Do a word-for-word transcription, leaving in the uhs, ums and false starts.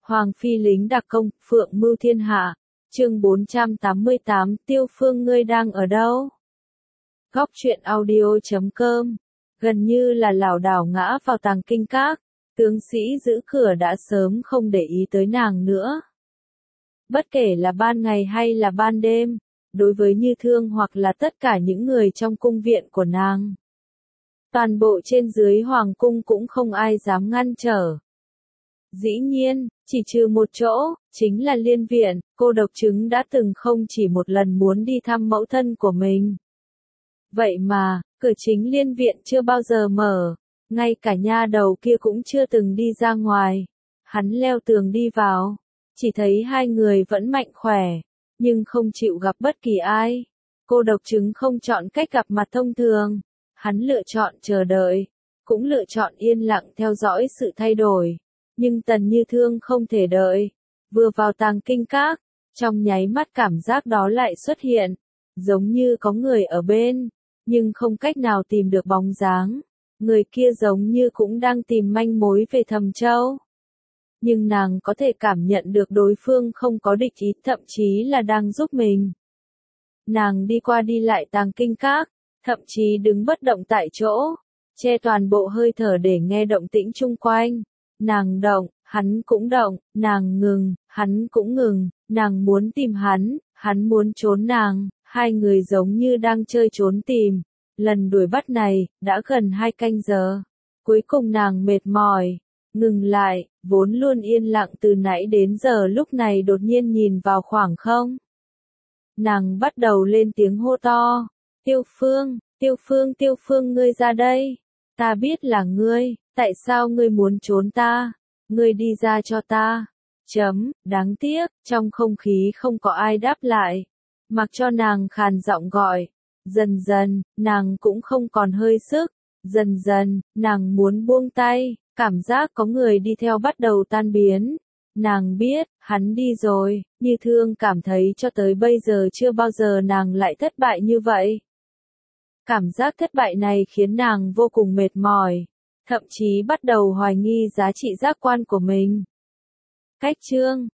Hoàng phi lính đặc công, phượng mưu thiên hạ. Chương bốn trăm tám mươi tám, Tiêu Phương ngươi đang ở đâu? Góc truyện audio chấm com. Gần như là lảo đảo ngã vào tàng kinh các, tướng sĩ giữ cửa đã sớm không để ý tới nàng nữa. Bất kể là ban ngày hay là ban đêm, đối với Như Thương hoặc là tất cả những người trong cung viện của nàng, toàn bộ trên dưới hoàng cung cũng không ai dám ngăn trở. Dĩ nhiên, chỉ trừ một chỗ, chính là Liên viện, cô độc chứng đã từng không chỉ một lần muốn đi thăm mẫu thân của mình. Vậy mà, cửa chính Liên viện chưa bao giờ mở, ngay cả nha đầu kia cũng chưa từng đi ra ngoài. Hắn leo tường đi vào, chỉ thấy hai người vẫn mạnh khỏe, nhưng không chịu gặp bất kỳ ai. Cô độc chứng không chọn cách gặp mặt thông thường, hắn lựa chọn chờ đợi, cũng lựa chọn yên lặng theo dõi sự thay đổi. Nhưng Tần Như Thương không thể đợi, vừa vào tàng kinh các, trong nháy mắt cảm giác đó lại xuất hiện, giống như có người ở bên, nhưng không cách nào tìm được bóng dáng. Người kia giống như cũng đang tìm manh mối về Thầm Châu. Nhưng nàng có thể cảm nhận được đối phương không có địch ý, thậm chí là đang giúp mình. Nàng đi qua đi lại tàng kinh các, thậm chí đứng bất động tại chỗ, che toàn bộ hơi thở để nghe động tĩnh chung quanh. Nàng động, hắn cũng động, nàng ngừng, hắn cũng ngừng, nàng muốn tìm hắn, hắn muốn trốn nàng, hai người giống như đang chơi trốn tìm. Lần đuổi bắt này, đã gần hai canh giờ. Cuối cùng nàng mệt mỏi, ngừng lại, vốn luôn yên lặng từ nãy đến giờ lúc này đột nhiên nhìn vào khoảng không. Nàng bắt đầu lên tiếng hô to, Tiêu Phương, Tiêu Phương, Tiêu Phương ngươi ra đây. Ta biết là ngươi, tại sao ngươi muốn trốn ta? Ngươi đi ra cho ta. Chấm, đáng tiếc, trong không khí không có ai đáp lại. Mặc cho nàng khàn giọng gọi. Dần dần, nàng cũng không còn hơi sức. Dần dần, nàng muốn buông tay, cảm giác có người đi theo bắt đầu tan biến. Nàng biết, hắn đi rồi, Như Thương cảm thấy cho tới bây giờ chưa bao giờ nàng lại thất bại như vậy. Cảm giác thất bại này khiến nàng vô cùng mệt mỏi, thậm chí bắt đầu hoài nghi giá trị giác quan của mình. Cách chương